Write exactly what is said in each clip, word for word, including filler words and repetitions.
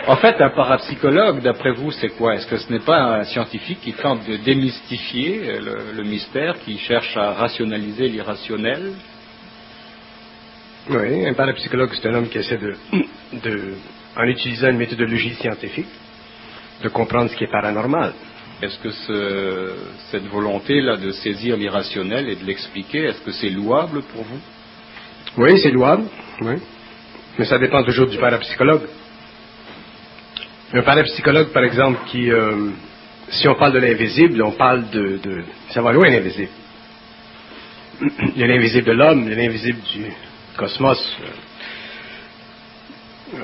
En fait, un parapsychologue, d'après vous, c'est quoi? Est-ce que ce n'est pas un scientifique qui tente de démystifier le, le mystère, qui cherche à rationaliser l'irrationnel? Oui, un parapsychologue, c'est un homme qui essaie de, de, en utilisant une méthodologie scientifique, de comprendre ce qui est paranormal. Est-ce que ce, cette volonté-là de saisir l'irrationnel et de l'expliquer, est-ce que c'est louable pour vous? Oui, c'est louable, oui. Mais ça dépend toujours du parapsychologue. Un parapsychologue, par exemple, qui, euh, si on parle de l'invisible, on parle de, de... Ça va loin, l'invisible. Il y a l'invisible de l'homme, il y a l'invisible du cosmos. Euh,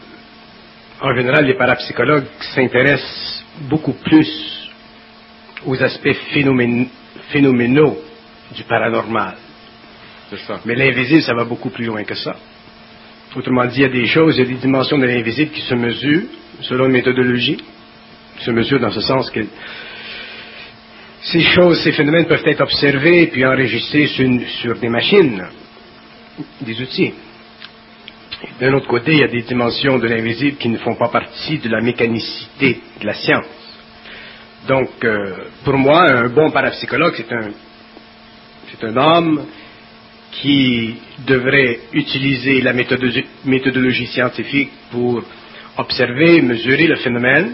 en général, les parapsychologues s'intéressent beaucoup plus aux aspects phénomén- phénoménaux du paranormal. C'est ça. Mais l'invisible, ça va beaucoup plus loin que ça. Autrement dit, il y a des choses, il y a des dimensions de l'invisible qui se mesurent selon une méthodologie, qui se mesurent dans ce sens que ces choses, ces phénomènes peuvent être observés puis enregistrés sur, une, sur des machines, des outils. D'un autre côté, il y a des dimensions de l'invisible qui ne font pas partie de la mécanicité de la science. Donc, euh, pour moi, un bon parapsychologue, c'est un, c'est un homme qui devrait utiliser la méthodologie, méthodologie scientifique pour observer, mesurer le phénomène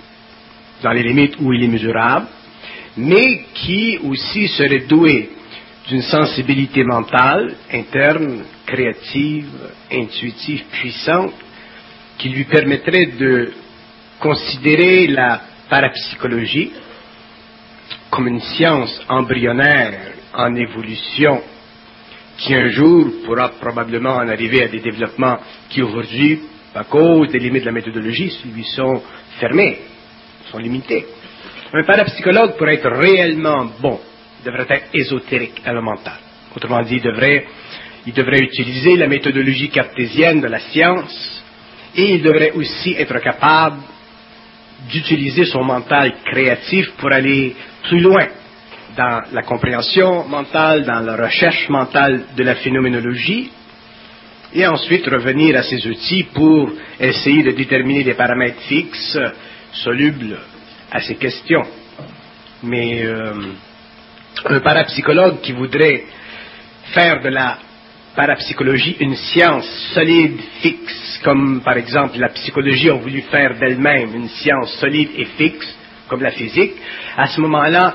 dans les limites où il est mesurable, mais qui aussi serait doué d'une sensibilité mentale, interne, créative, intuitive, puissante, qui lui permettrait de considérer la parapsychologie comme une science embryonnaire en évolution, qui un jour pourra probablement en arriver à des développements qui aujourd'hui, à cause des limites de la méthodologie, lui sont fermés, sont limités. Un parapsychologue, pour être réellement bon, devrait être ésotérique, élémental. Autrement dit, il devrait, il devrait utiliser la méthodologie cartésienne de la science et il devrait aussi être capable d'utiliser son mental créatif pour aller plus loin dans la compréhension mentale, dans la recherche mentale de la phénoménologie, et ensuite revenir à ces outils pour essayer de déterminer des paramètres fixes, solubles à ces questions. Mais euh, un parapsychologue qui voudrait faire de la parapsychologie une science solide, fixe, comme par exemple la psychologie a voulu faire d'elle-même une science solide et fixe, comme la physique, à ce moment-là,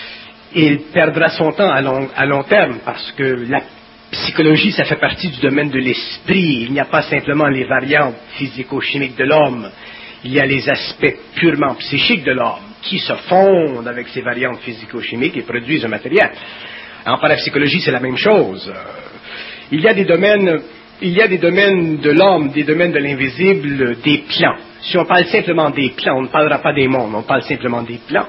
il perdra son temps à long, à long terme, parce que la psychologie, ça fait partie du domaine de l'esprit. Il n'y a pas simplement les variantes physico-chimiques de l'homme, il y a les aspects purement psychiques de l'homme, qui se fondent avec ces variantes physico-chimiques et produisent un matériel. En parapsychologie, c'est la même chose. Il y a des domaines, il y a des domaines de l'homme, des domaines de l'invisible, des plans. Si on parle simplement des plans, on ne parlera pas des mondes, on parle simplement des plans.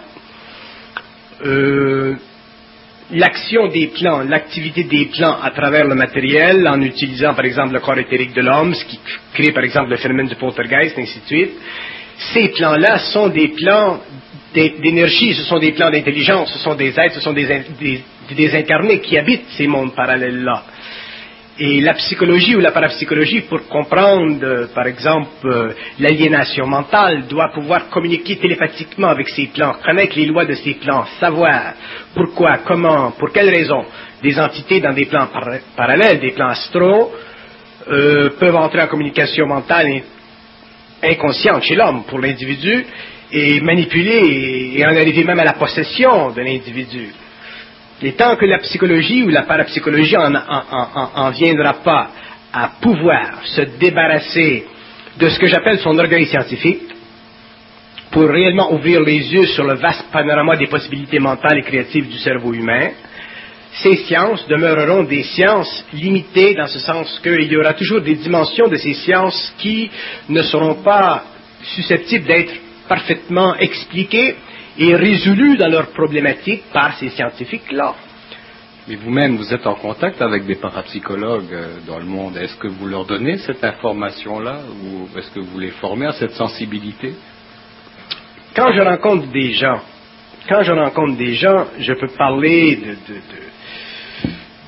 Euh, l'action des plans, l'activité des plans à travers le matériel, en utilisant par exemple le corps éthérique de l'homme, ce qui crée par exemple le phénomène du poltergeist, ainsi de suite. Ces plans-là sont des plans d'énergie, ce sont des plans d'intelligence, ce sont des êtres, ce sont des, des, des incarnés qui habitent ces mondes parallèles-là. Et la psychologie ou la parapsychologie, pour comprendre, euh, par exemple, euh, l'aliénation mentale, doit pouvoir communiquer télépathiquement avec ces plans, connaître les lois de ces plans, savoir pourquoi, comment, pour quelles raisons des entités dans des plans par parallèles, des plans astraux, euh, peuvent entrer en communication mentale in inconsciente chez l'homme, pour l'individu, et manipuler et, et en arriver même à la possession de l'individu. Et tant que la psychologie ou la parapsychologie en, en, en, en viendra pas à pouvoir se débarrasser de ce que j'appelle son orgueil scientifique, pour réellement ouvrir les yeux sur le vaste panorama des possibilités mentales et créatives du cerveau humain, ces sciences demeureront des sciences limitées dans ce sens qu'il y aura toujours des dimensions de ces sciences qui ne seront pas susceptibles d'être parfaitement expliquées et résolus dans leurs problématiques par ces scientifiques-là. Mais vous-même, vous êtes en contact avec des parapsychologues dans le monde. Est-ce que vous leur donnez cette information-là ou est-ce que vous les formez à cette sensibilité? Quand je rencontre des gens, quand je rencontre des gens, je peux parler de, de, de,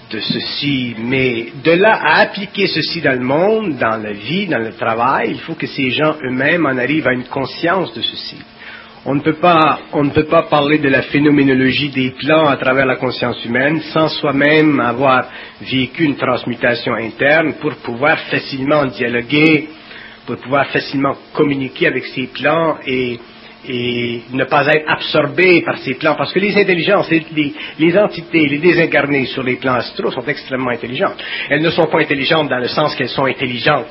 de ceci, mais de là à appliquer ceci dans le monde, dans la vie, dans le travail, il faut que ces gens eux-mêmes en arrivent à une conscience de ceci. On ne peut pas, on ne peut pas parler de la phénoménologie des plans à travers la conscience humaine sans soi-même avoir vécu une transmutation interne pour pouvoir facilement dialoguer, pour pouvoir facilement communiquer avec ces plans et, et ne pas être absorbé par ces plans. Parce que les intelligences, les, les entités, les désincarnés sur les plans astraux sont extrêmement intelligentes. Elles ne sont pas intelligentes dans le sens qu'elles sont intelligentes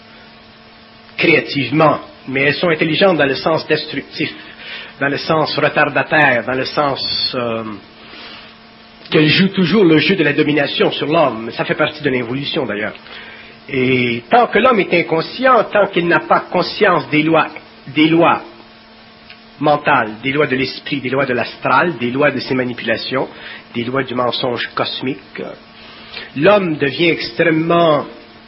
créativement, mais elles sont intelligentes dans le sens destructif, dans le sens retardataire, dans le sens euh, qu'elles jouent toujours le jeu de la domination sur l'homme. Ça fait partie de l'évolution d'ailleurs. Et tant que l'homme est inconscient, tant qu'il n'a pas conscience des lois, des lois mentales, des lois de l'esprit, des lois de l'astral, des lois de ses manipulations, des lois du mensonge cosmique, l'homme devient extrêmement,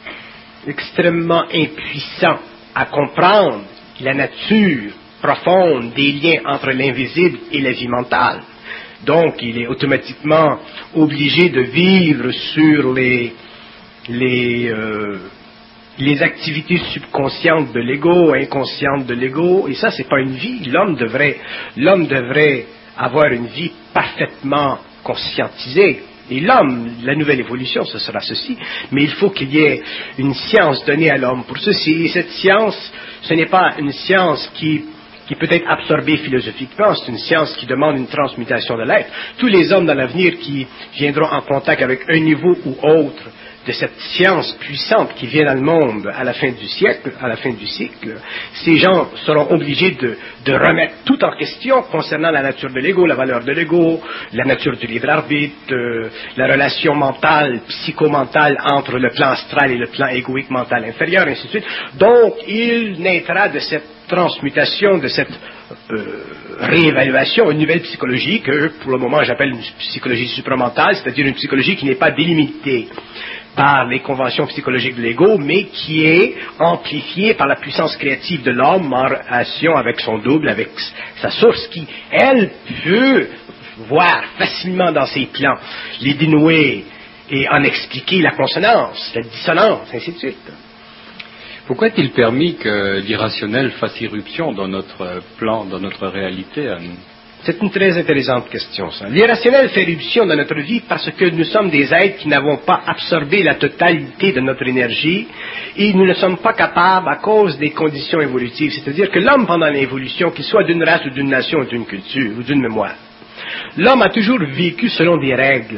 extrêmement impuissant à comprendre la nature profonde des liens entre l'invisible et la vie mentale. Donc, il est automatiquement obligé de vivre sur les, les, euh, les activités subconscientes de l'ego, inconscientes de l'ego, et ça, c'est pas une vie. L'homme devrait, l'homme devrait avoir une vie parfaitement conscientisée. Et l'homme, la nouvelle évolution, ce sera ceci. Mais il faut qu'il y ait une science donnée à l'homme pour ceci. Et cette science, ce n'est pas une science qui qui peut être absorbée philosophiquement, c'est une science qui demande une transmutation de l'être. Tous les hommes dans l'avenir qui viendront en contact avec un niveau ou autre de cette science puissante qui vient dans le monde à la fin du siècle, à la fin du cycle, ces gens seront obligés de, de remettre tout en question concernant la nature de l'ego, la valeur de l'ego, la nature du libre arbitre, euh, la relation mentale, psychomentale entre le plan astral et le plan égoïque mental inférieur, ainsi de suite. Donc, il naîtra de cette transmutation, de cette euh, réévaluation, une nouvelle psychologie que, pour le moment, j'appelle une psychologie supramentale, c'est-à-dire une psychologie qui n'est pas délimitée par les conventions psychologiques de l'ego, mais qui est amplifiée par la puissance créative de l'homme en relation avec son double, avec sa source, qui, elle, peut voir facilement dans ses plans les dénouer et en expliquer la consonance, la dissonance, ainsi de suite. Pourquoi est-il permis que l'irrationnel fasse irruption dans notre plan, dans notre réalité à nous? C'est une très intéressante question, ça. L'irrationnel fait irruption dans notre vie parce que nous sommes des êtres qui n'avons pas absorbé la totalité de notre énergie et nous ne sommes pas capables à cause des conditions évolutives. C'est-à-dire que l'homme, pendant l'évolution, qu'il soit d'une race ou d'une nation ou d'une culture ou d'une mémoire, l'homme a toujours vécu selon des règles.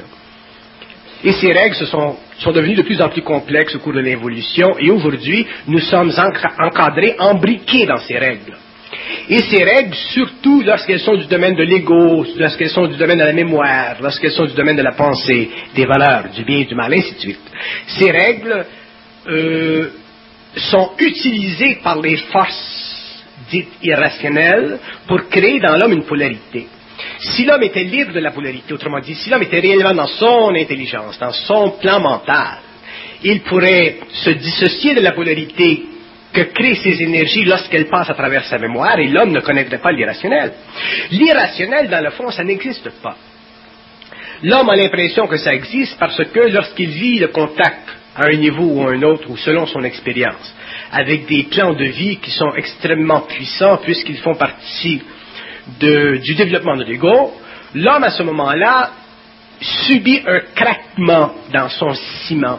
Et ces règles se sont, sont devenues de plus en plus complexes au cours de l'évolution et aujourd'hui, nous sommes encadrés, embriqués dans ces règles. Et ces règles, surtout lorsqu'elles sont du domaine de l'ego, lorsqu'elles sont du domaine de la mémoire, lorsqu'elles sont du domaine de la pensée, des valeurs, du bien et du mal, ainsi de suite, ces règles euh, sont utilisées par les forces dites irrationnelles pour créer dans l'homme une polarité. Si l'homme était libre de la polarité, autrement dit, si l'homme était réellement dans son intelligence, dans son plan mental, il pourrait se dissocier de la polarité que créent ces énergies lorsqu'elles passent à travers sa mémoire, et l'homme ne connaîtrait pas l'irrationnel. L'irrationnel, dans le fond, ça n'existe pas. L'homme a l'impression que ça existe parce que lorsqu'il vit le contact à un niveau ou à un autre, ou selon son expérience, avec des plans de vie qui sont extrêmement puissants, puisqu'ils font partie de, du développement de l'ego, l'homme, à ce moment-là, subit un craquement dans son ciment.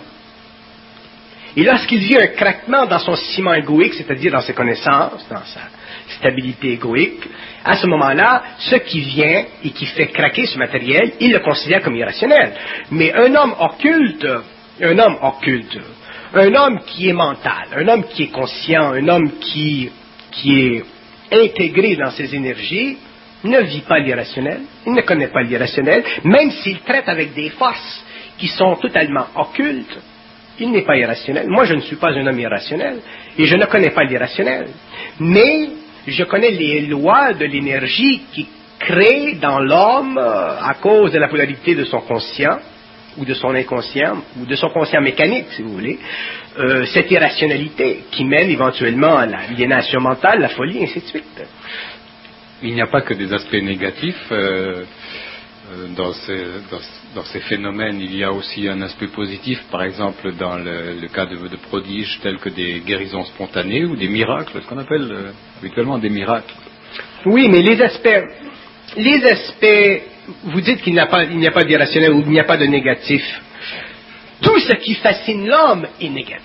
Et lorsqu'il vit un craquement dans son ciment égoïque, c'est-à-dire dans ses connaissances, dans sa stabilité égoïque, à ce moment-là, ce qui vient et qui fait craquer ce matériel, il le considère comme irrationnel. Mais un homme occulte, un homme occulte, un homme qui est mental, un homme qui est conscient, un homme qui, qui est intégré dans ses énergies, ne vit pas l'irrationnel, il ne connaît pas l'irrationnel, même s'il traite avec des forces qui sont totalement occultes. Il n'est pas irrationnel. Moi, je ne suis pas un homme irrationnel et je ne connais pas l'irrationnel. Mais je connais les lois de l'énergie qui créent dans l'homme, à cause de la polarité de son conscient ou de son inconscient ou de son conscient mécanique, si vous voulez, euh, cette irrationalité qui mène éventuellement à l'aliénation mentale, la folie, ainsi de suite. Il n'y a pas que des aspects négatifs. Euh... euh, dans, ces, dans, dans ces phénomènes, il y a aussi un aspect positif, par exemple dans le, le cas de, de prodiges tels que des guérisons spontanées ou des miracles, ce qu'on appelle euh, habituellement des miracles. Oui, mais les aspects, les aspects, vous dites qu'il n'y a pas, il n'y a pas d'irrationnel ou il n'y a pas de négatif. Tout ce qui fascine l'homme est négatif.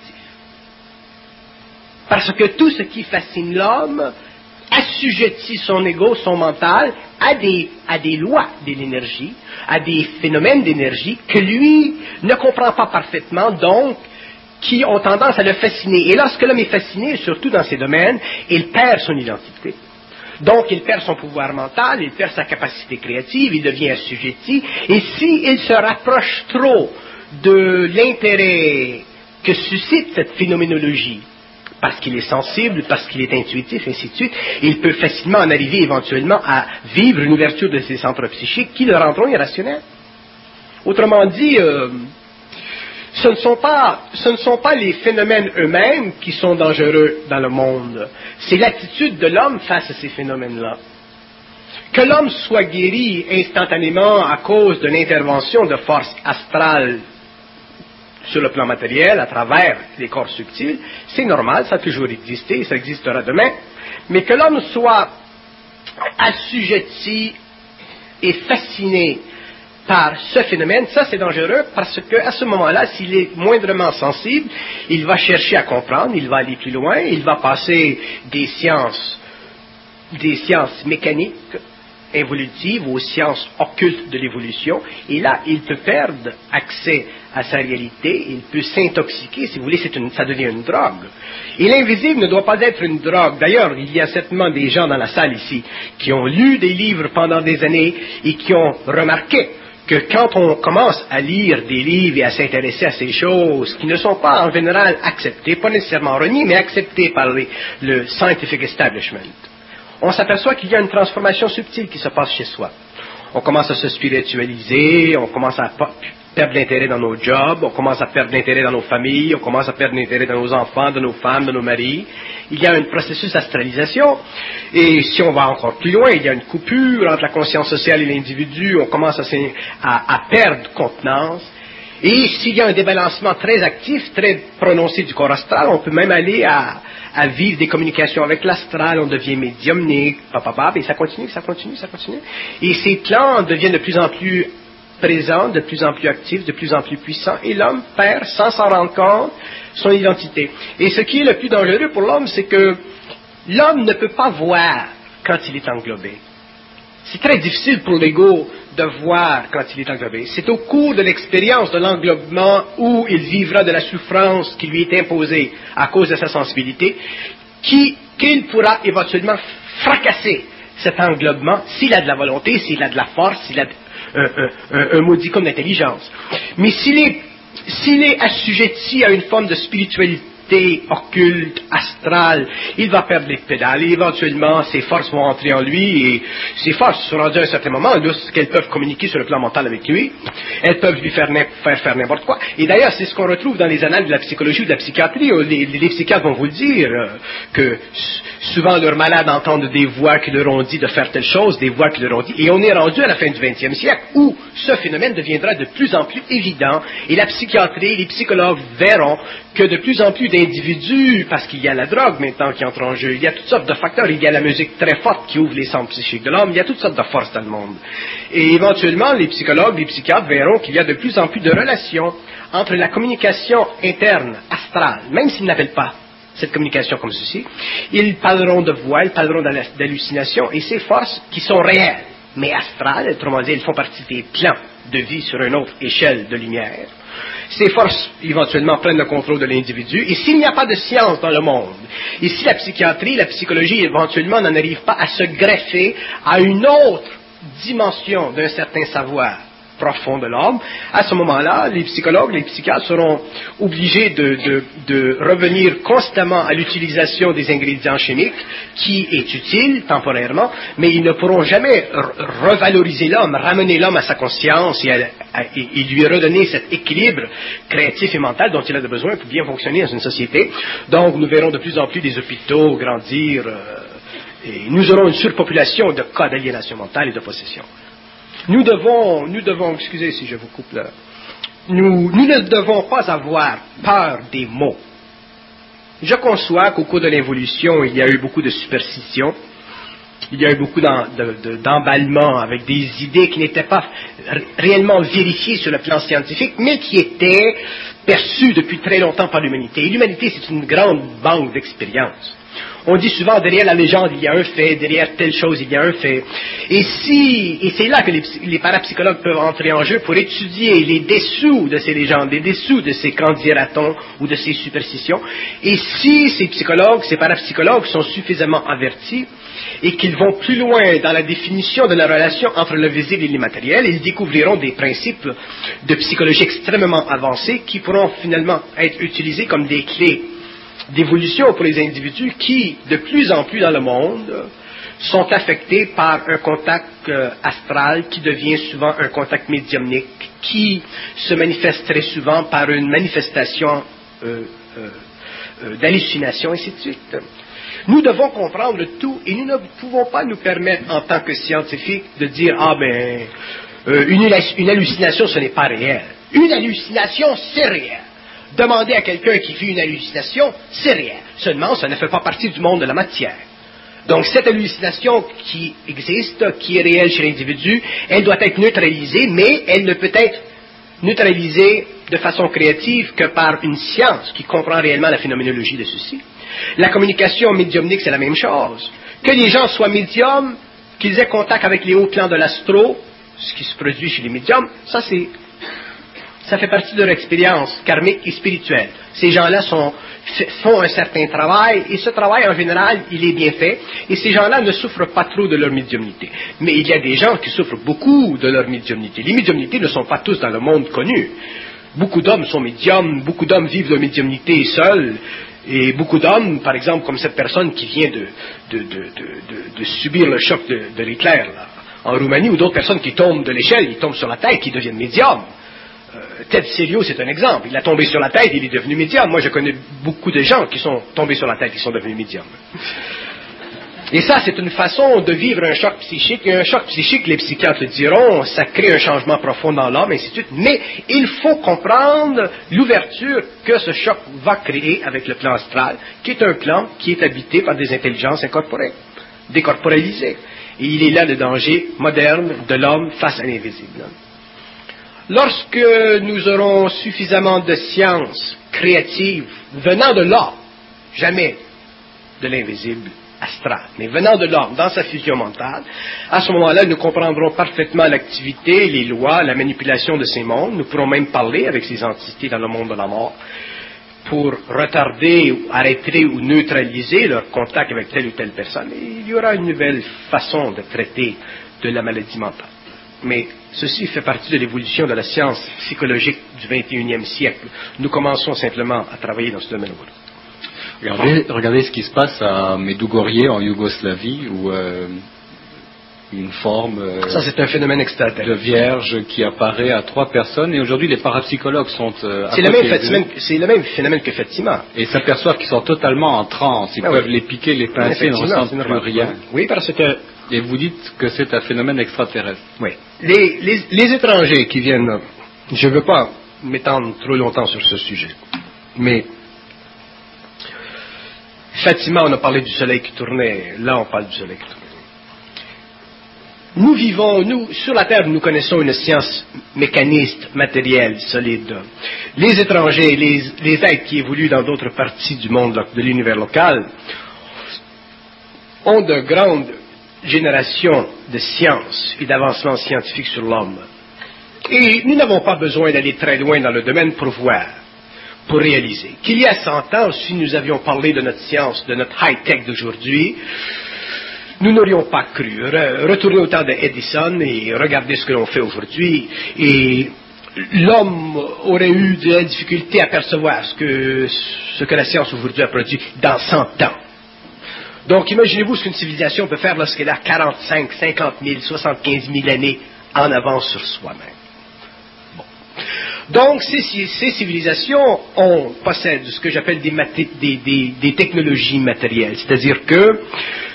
Parce que tout ce qui fascine l'homme assujettit son ego, son mental, à des, à des lois de l'énergie, à des phénomènes d'énergie que lui ne comprend pas parfaitement, donc qui ont tendance à le fasciner. Et lorsque l'homme est fasciné, surtout dans ces domaines, il perd son identité. Donc, il perd son pouvoir mental, il perd sa capacité créative, il devient assujetti. Et s'il se rapproche trop de l'intérêt que suscite cette phénoménologie, parce qu'il est sensible, parce qu'il est intuitif, ainsi de suite, il peut facilement en arriver éventuellement à vivre une ouverture de ses centres psychiques qui le rendront irrationnel. Autrement dit, euh, ce ne sont pas, ce ne sont pas les phénomènes eux-mêmes qui sont dangereux dans le monde. C'est l'attitude de l'homme face à ces phénomènes-là. Que l'homme soit guéri instantanément à cause de l'intervention de forces astrales sur le plan matériel, à travers les corps subtils, c'est normal, ça a toujours existé, ça existera demain, mais que l'homme soit assujetti et fasciné par ce phénomène, ça c'est dangereux parce qu'à ce moment-là, s'il est moindrement sensible, il va chercher à comprendre, il va aller plus loin, il va passer des sciences, des sciences mécaniques, évolutive aux sciences occultes de l'évolution, et là, il peut perdre accès à sa réalité, il peut s'intoxiquer, si vous voulez, c'est une, ça devient une drogue. Et l'invisible ne doit pas être une drogue. D'ailleurs, il y a certainement des gens dans la salle ici qui ont lu des livres pendant des années et qui ont remarqué que quand on commence à lire des livres et à s'intéresser à ces choses qui ne sont pas en général acceptées, pas nécessairement reniées, mais acceptées par les, le scientific establishment, on s'aperçoit qu'il y a une transformation subtile qui se passe chez soi. On commence à se spiritualiser, on commence à perdre l'intérêt dans nos jobs, on commence à perdre l'intérêt dans nos familles, on commence à perdre l'intérêt dans nos enfants, dans nos femmes, dans nos maris. Il y a un processus d'astralisation, et si on va encore plus loin, il y a une coupure entre la conscience sociale et l'individu, on commence à, à, à perdre contenance. Et s'il y a un débalancement très actif, très prononcé du corps astral, on peut même aller à, à vivre des communications avec l'astral, on devient médiumnique, papapap, et ça continue, ça continue, ça continue. Et ces plans deviennent de plus en plus présents, de plus en plus actifs, de plus en plus puissants, et l'homme perd, sans s'en rendre compte, son identité. Et ce qui est le plus dangereux pour l'homme, c'est que l'homme ne peut pas voir quand il est englobé. C'est très difficile pour l'ego de voir quand il est englobé. C'est au cours de l'expérience de l'englobement où il vivra de la souffrance qui lui est imposée à cause de sa sensibilité qui, qu'il pourra éventuellement fracasser cet englobement s'il a de la volonté, s'il a de la force, s'il a un, un, un, un modicum d'intelligence. Mais s'il est, s'il est assujetti à une forme de spiritualité occulte, astrale, il va perdre les pédales et éventuellement ses forces vont entrer en lui et ses forces sont rendues à un certain moment lorsqu'elles peuvent communiquer sur le plan mental avec lui, elles peuvent lui faire, faire faire n'importe quoi. Et d'ailleurs, c'est ce qu'on retrouve dans les annales de la psychologie ou de la psychiatrie. Les, les psychiatres vont vous le dire euh, que souvent leurs malades entendent des voix qui leur ont dit de faire telle chose, des voix qui leur ont dit, et on est rendu à la fin du vingtième siècle où ce phénomène deviendra de plus en plus évident et la psychiatrie, les psychologues verront que de plus en plus d'individus, parce qu'il y a la drogue maintenant qui entre en jeu, il y a toutes sortes de facteurs, il y a la musique très forte qui ouvre les centres psychiques de l'homme, il y a toutes sortes de forces dans le monde. Et éventuellement, les psychologues, les psychiatres verront qu'il y a de plus en plus de relations entre la communication interne, astrale, même s'ils n'appellent pas cette communication comme ceci, ils parleront de voix, ils parleront d'hallucinations, et ces forces qui sont réelles, mais astrales, autrement dit, elles font partie des plans de vie sur une autre échelle de lumière. Ces forces, éventuellement, prennent le contrôle de l'individu. Et s'il n'y a pas de science dans le monde, et si la psychiatrie, la psychologie, éventuellement, n'en arrive pas à se greffer à une autre dimension d'un certain savoir profond de l'homme, à ce moment-là, les psychologues, les psychiatres seront obligés de, de, de revenir constamment à l'utilisation des ingrédients chimiques, qui est utile temporairement, mais ils ne pourront jamais revaloriser l'homme, ramener l'homme à sa conscience et, à, à, et lui redonner cet équilibre créatif et mental dont il a besoin pour bien fonctionner dans une société. Donc, nous verrons de plus en plus des hôpitaux grandir, euh, et nous aurons une surpopulation de cas d'aliénation mentale et de possession. Nous devons, nous devons, excusez si je vous coupe là, nous, nous ne devons pas avoir peur des mots. Je conçois qu'au cours de l'évolution, il y a eu beaucoup de superstitions, il y a eu beaucoup d'en, de, de, d'emballements avec des idées qui n'étaient pas réellement vérifiées sur le plan scientifique, mais qui étaient perçues depuis très longtemps par l'humanité. Et l'humanité, c'est une grande banque d'expériences. On dit souvent, derrière la légende, il y a un fait, derrière telle chose, il y a un fait. Et si, et c'est là que les, les parapsychologues peuvent entrer en jeu pour étudier les dessous de ces légendes, les dessous de ces qu'en dira-t-on ou de ces superstitions. Et si ces psychologues, ces parapsychologues sont suffisamment avertis et qu'ils vont plus loin dans la définition de la relation entre le visible et l'immatériel, ils découvriront des principes de psychologie extrêmement avancés qui pourront finalement être utilisés comme des clés d'évolution pour les individus qui, de plus en plus dans le monde, sont affectés par un contact euh, astral qui devient souvent un contact médiumnique, qui se manifeste très souvent par une manifestation euh, euh, euh, d'hallucination, et ainsi de suite. Nous devons comprendre le tout et nous ne pouvons pas nous permettre, en tant que scientifiques, de dire « Ah ben, euh, une, une hallucination, ce n'est pas réel. » Une hallucination, c'est réel. Demander à quelqu'un qui vit une hallucination, c'est réel. Seulement, ça ne fait pas partie du monde de la matière. Donc, cette hallucination qui existe, qui est réelle chez l'individu, elle doit être neutralisée, mais elle ne peut être neutralisée de façon créative que par une science qui comprend réellement la phénoménologie de ceci. La communication médiumnique, c'est la même chose. Que les gens soient médiums, qu'ils aient contact avec les hauts plans de l'astro, ce qui se produit chez les médiums, ça c'est... Ça fait partie de leur expérience karmique et spirituelle. Ces gens-là sont, font un certain travail, et ce travail, en général, il est bien fait, et ces gens-là ne souffrent pas trop de leur médiumnité. Mais il y a des gens qui souffrent beaucoup de leur médiumnité. Les médiumnités ne sont pas tous dans le monde connu. Beaucoup d'hommes sont médiums, beaucoup d'hommes vivent leur médiumnité seuls, et beaucoup d'hommes, par exemple, comme cette personne qui vient de, de, de, de, de, de subir le choc de, de l'Hitler, là, en Roumanie, ou d'autres personnes qui tombent de l'échelle, ils tombent sur la tête, qui deviennent médiums. Ted Serio, c'est un exemple. Il a tombé sur la tête, il est devenu médium. Moi, je connais beaucoup de gens qui sont tombés sur la tête, qui sont devenus médiums. Et ça, c'est une façon de vivre un choc psychique. Et un choc psychique, les psychiatres le diront, ça crée un changement profond dans l'homme, et ainsi de suite. Mais il faut comprendre l'ouverture que ce choc va créer avec le plan astral, qui est un plan qui est habité par des intelligences incorporées, décorporalisées. Et il est là le danger moderne de l'homme face à l'invisible. Lorsque nous aurons suffisamment de science créative venant de l'homme, jamais de l'invisible astral, mais venant de l'homme dans sa fusion mentale, à ce moment-là, nous comprendrons parfaitement l'activité, les lois, la manipulation de ces mondes. Nous pourrons même parler avec ces entités dans le monde de la mort pour retarder, ou arrêter ou neutraliser leur contact avec telle ou telle personne. Et il y aura une nouvelle façon de traiter de la maladie mentale. Mais ceci fait partie de l'évolution de la science psychologique du vingt et unième siècle. Nous commençons simplement à travailler dans ce domaine. Regardez, regardez ce qui se passe à Medjugorje en Yougoslavie, où euh, une forme euh, Ça, c'est un phénomène extraterrestre de vierge qui apparaît à trois personnes. Et aujourd'hui, les parapsychologues sont euh, c'est, le même phénomène, c'est le même phénomène que Fatima. Et s'aperçoivent qu'ils sont totalement en transe. Ils ah, peuvent oui. les piquer, les pincer, ils ne ressentent plus rien. Oui, parce que... Et vous dites que c'est un phénomène extraterrestre. Oui. Les, les, les étrangers qui viennent... Je ne veux pas m'étendre trop longtemps sur ce sujet. Mais... Fatima, on a parlé du soleil qui tournait. Là, on parle du soleil qui tournait. Nous vivons, nous, sur la Terre, nous connaissons une science mécaniste, matérielle, solide. Les étrangers, les, les êtres qui évoluent dans d'autres parties du monde, de l'univers local, ont de grandes générations de science et d'avancement scientifique sur l'homme. Et nous n'avons pas besoin d'aller très loin dans le domaine pour voir, pour réaliser. Qu'il y a cent ans, si nous avions parlé de notre science, de notre high-tech d'aujourd'hui, nous n'aurions pas cru. Retourner au temps d'Edison et regarder ce que l'on fait aujourd'hui, et l'homme aurait eu de la difficulté à percevoir ce que, ce que la science aujourd'hui a produit dans cent ans. Donc, imaginez-vous ce qu'une civilisation peut faire lorsqu'elle a quarante-cinq, cinquante mille, soixante-quinze mille années en avance sur soi-même. Bon. Donc, ces, ces civilisations ont, possèdent ce que j'appelle des, maté- des, des, des technologies matérielles. C'est-à-dire que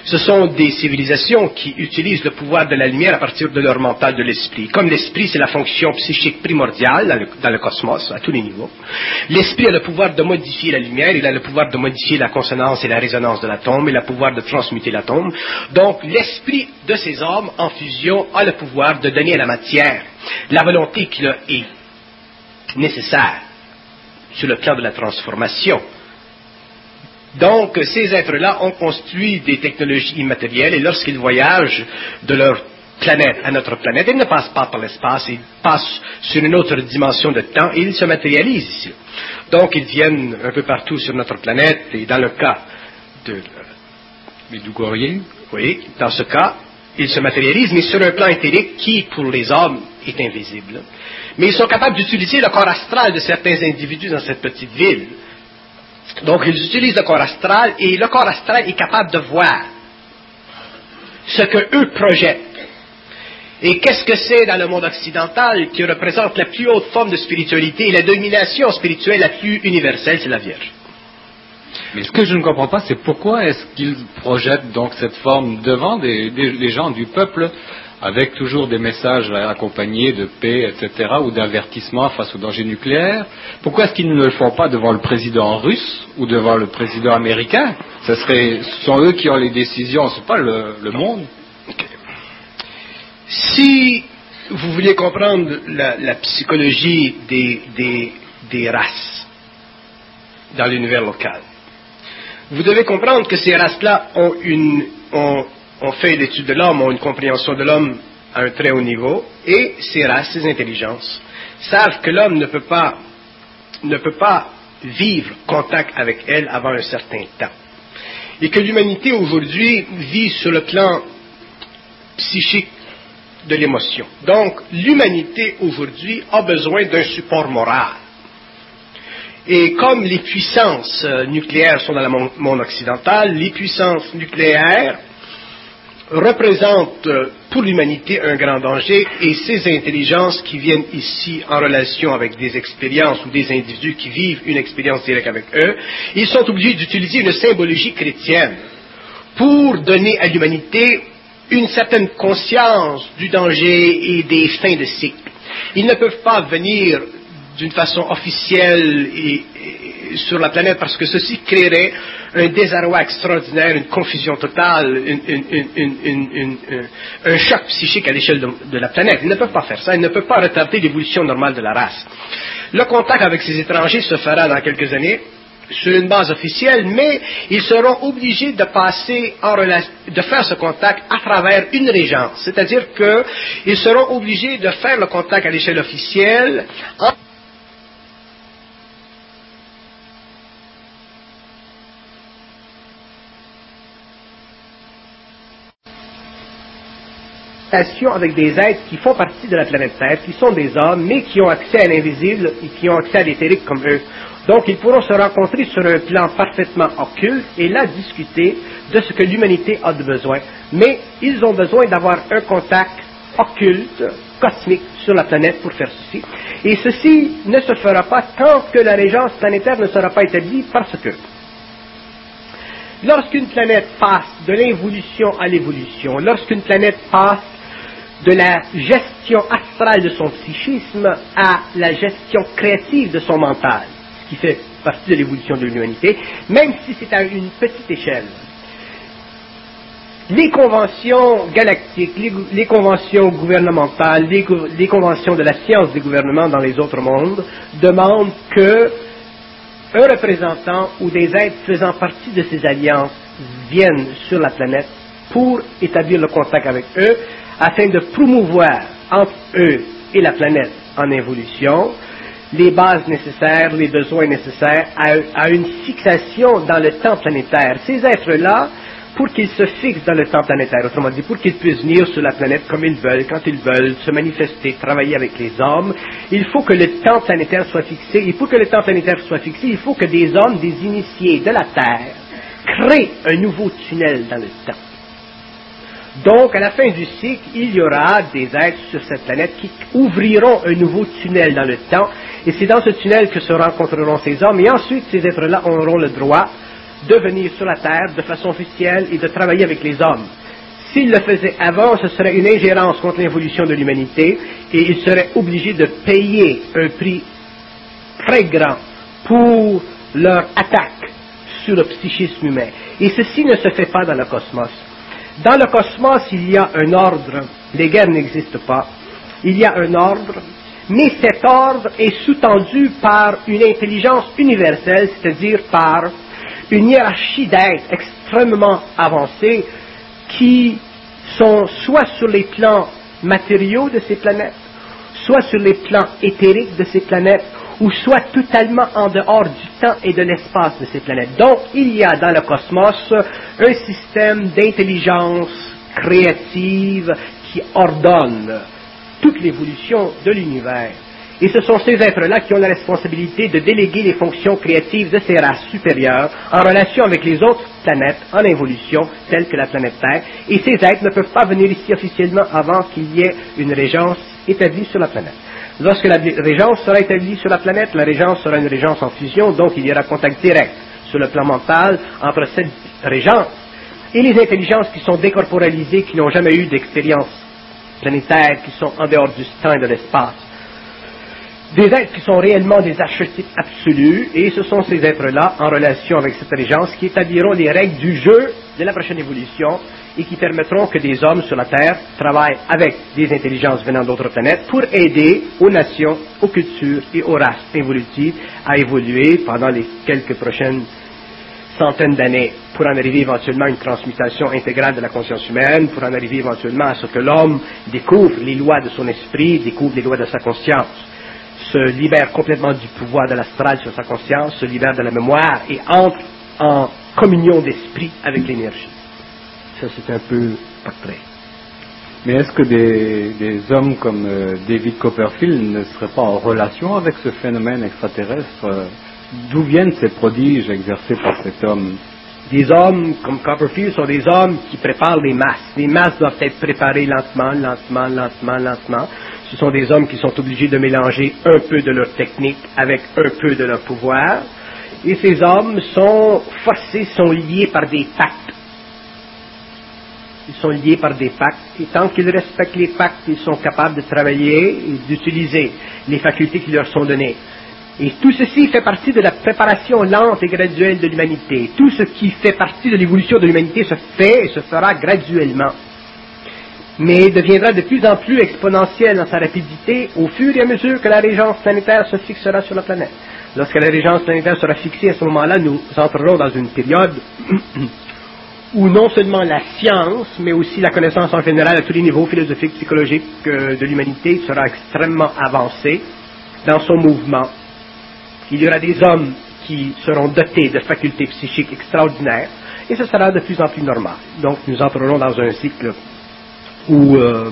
Ce sont des civilisations qui utilisent le pouvoir de la lumière à partir de leur mental de l'esprit. Comme l'esprit, c'est la fonction psychique primordiale dans le, dans le cosmos, à tous les niveaux. L'esprit a le pouvoir de modifier la lumière, il a le pouvoir de modifier la consonance et la résonance de l'atome, il a le pouvoir de transmuter l'atome. Donc, l'esprit de ces hommes, en fusion, a le pouvoir de donner à la matière la volonté qui leur est nécessaire sur le plan de la transformation. Donc, ces êtres-là ont construit des technologies immatérielles et lorsqu'ils voyagent de leur planète à notre planète, ils ne passent pas par l'espace, ils passent sur une autre dimension de temps et ils se matérialisent ici. Donc, ils viennent un peu partout sur notre planète et dans le cas de Medjugorje, oui, dans ce cas, ils se matérialisent, mais sur un plan éthérique qui, pour les hommes, est invisible. Mais ils sont capables d'utiliser le corps astral de certains individus dans cette petite ville. Donc, ils utilisent le corps astral et le corps astral est capable de voir ce que eux projettent. Et qu'est-ce que c'est dans le monde occidental qui représente la plus haute forme de spiritualité et la domination spirituelle la plus universelle, c'est la Vierge. Mais ce que je ne comprends pas, c'est pourquoi est-ce qu'ils projettent donc cette forme devant des, des, des gens du peuple avec toujours des messages accompagnés de paix, et cetera, ou d'avertissement face aux dangers nucléaires. Pourquoi est-ce qu'ils ne le font pas devant le président russe ou devant le président américain? Ce serait, ce sont eux qui ont les décisions, c'est pas le, le monde. Okay. Si vous voulez comprendre la, la psychologie des, des, des races dans l'univers local, vous devez comprendre que ces races-là ont une, ont, ont fait l'étude de l'homme, ont une compréhension de l'homme à un très haut niveau, et ces races, ces intelligences, savent que l'homme ne peut pas, ne peut pas vivre contact avec elle avant un certain temps. Et que l'humanité aujourd'hui vit sur le plan psychique de l'émotion. Donc, l'humanité aujourd'hui a besoin d'un support moral. Et comme les puissances euh, nucléaires sont dans le monde occidental, les puissances nucléaires représentent euh, pour l'humanité un grand danger et ces intelligences qui viennent ici en relation avec des expériences ou des individus qui vivent une expérience directe avec eux, ils sont obligés d'utiliser une symbologie chrétienne pour donner à l'humanité une certaine conscience du danger et des fins de cycle. Ils ne peuvent pas venir d'une façon officielle et, et, sur la planète, parce que ceci créerait un désarroi extraordinaire, une confusion totale, une, une, une, un choc psychique à l'échelle de, de la planète. Ils ne peuvent pas faire ça, ils ne peuvent pas retarder l'évolution normale de la race. Le contact avec ces étrangers se fera dans quelques années, sur une base officielle, mais ils seront obligés de passer en relation, de faire ce contact à travers une régence. C'est-à-dire qu'ils seront obligés de faire le contact à l'échelle officielle en avec des êtres qui font partie de la planète Terre, qui sont des hommes, mais qui ont accès à l'invisible et qui ont accès à l'éthérique comme eux. Donc, ils pourront se rencontrer sur un plan parfaitement occulte et là discuter de ce que l'humanité a de besoin. Mais ils ont besoin d'avoir un contact occulte, cosmique, sur la planète pour faire ceci. Et ceci ne se fera pas tant que la régence planétaire ne sera pas établie, parce que lorsqu'une planète passe de l'involution à l'évolution, lorsqu'une planète passe de la gestion astrale de son psychisme à la gestion créative de son mental, ce qui fait partie de l'évolution de l'humanité, même si c'est à une petite échelle. Les conventions galactiques, les, les conventions gouvernementales, les, les conventions de la science des gouvernements dans les autres mondes demandent que un représentant ou des êtres faisant partie de ces alliances viennent sur la planète pour établir le contact avec eux, afin de promouvoir entre eux et la planète en évolution les bases nécessaires, les besoins nécessaires à, à une fixation dans le temps planétaire. Ces êtres-là, pour qu'ils se fixent dans le temps planétaire, autrement dit, pour qu'ils puissent venir sur la planète comme ils veulent, quand ils veulent, se manifester, travailler avec les hommes, il faut que le temps planétaire soit fixé, et pour que le temps planétaire soit fixé, il faut que des hommes, des initiés de la Terre, créent un nouveau tunnel dans le temps. Donc, à la fin du cycle, il y aura des êtres sur cette planète qui ouvriront un nouveau tunnel dans le temps, et c'est dans ce tunnel que se rencontreront ces hommes, et ensuite ces êtres-là auront le droit de venir sur la Terre de façon officielle et de travailler avec les hommes. S'il le faisait avant, ce serait une ingérence contre l'évolution de l'humanité et il serait obligé de payer un prix très grand pour leur attaque sur le psychisme humain. Et ceci ne se fait pas dans le cosmos. Dans le cosmos, il y a un ordre, les guerres n'existent pas, il y a un ordre, mais cet ordre est sous-tendu par une intelligence universelle, c'est-à-dire par une hiérarchie d'êtres extrêmement avancés qui sont soit sur les plans matériaux de ces planètes, soit sur les plans éthériques de ces planètes, ou soit totalement en dehors du temps et de l'espace de ces planètes. Donc, il y a dans le cosmos un système d'intelligence créative qui ordonne toute l'évolution de l'univers. Et ce sont ces êtres-là qui ont la responsabilité de déléguer les fonctions créatives de ces races supérieures en relation avec les autres planètes en évolution, telles que la planète Terre. Et ces êtres ne peuvent pas venir ici officiellement avant qu'il y ait une régence établie sur la planète. Lorsque la régence sera établie sur la planète, la régence sera une régence en fusion, donc il y aura contact direct sur le plan mental entre cette régence et les intelligences qui sont décorporalisées, qui n'ont jamais eu d'expérience planétaire, qui sont en dehors du temps et de l'espace. Des êtres qui sont réellement des archétypes absolus, et ce sont ces êtres-là, en relation avec cette régence, qui établiront les règles du jeu de la prochaine évolution et qui permettront que des hommes sur la Terre travaillent avec des intelligences venant d'autres planètes pour aider aux nations, aux cultures et aux races évolutives à évoluer pendant les quelques prochaines centaines d'années, pour en arriver éventuellement à une transmutation intégrale de la conscience humaine, pour en arriver éventuellement à ce que l'homme découvre les lois de son esprit, découvre les lois de sa conscience, se libère complètement du pouvoir de l'astral sur sa conscience, se libère de la mémoire et entre en communion d'esprit avec l'énergie. Ça, c'est un peu portrait. Mais est-ce que des, des hommes comme euh, David Copperfield ne seraient pas en relation avec ce phénomène extraterrestre euh, D'où viennent ces prodiges exercés par cet homme? Des hommes comme Copperfield sont des hommes qui préparent les masses. Les masses doivent être préparées lentement, lentement, lentement, lentement. Ce sont des hommes qui sont obligés de mélanger un peu de leur technique avec un peu de leur pouvoir. Et ces hommes sont forcés, sont liés par des pactes. Ils sont liés par des pactes. Et tant qu'ils respectent les pactes, ils sont capables de travailler et d'utiliser les facultés qui leur sont données. Et tout ceci fait partie de la préparation lente et graduelle de l'humanité. Tout ce qui fait partie de l'évolution de l'humanité se fait et se fera graduellement, mais deviendra de plus en plus exponentiel dans sa rapidité au fur et à mesure que la régence planétaire se fixera sur la planète. Lorsque la régence planétaire sera fixée, à ce moment-là, nous entrerons dans une période où non seulement la science, mais aussi la connaissance en général à tous les niveaux philosophiques, psychologiques de l'humanité sera extrêmement avancée dans son mouvement. Il y aura des hommes qui seront dotés de facultés psychiques extraordinaires, et ce sera de plus en plus normal. Donc nous entrerons dans un cycle où euh,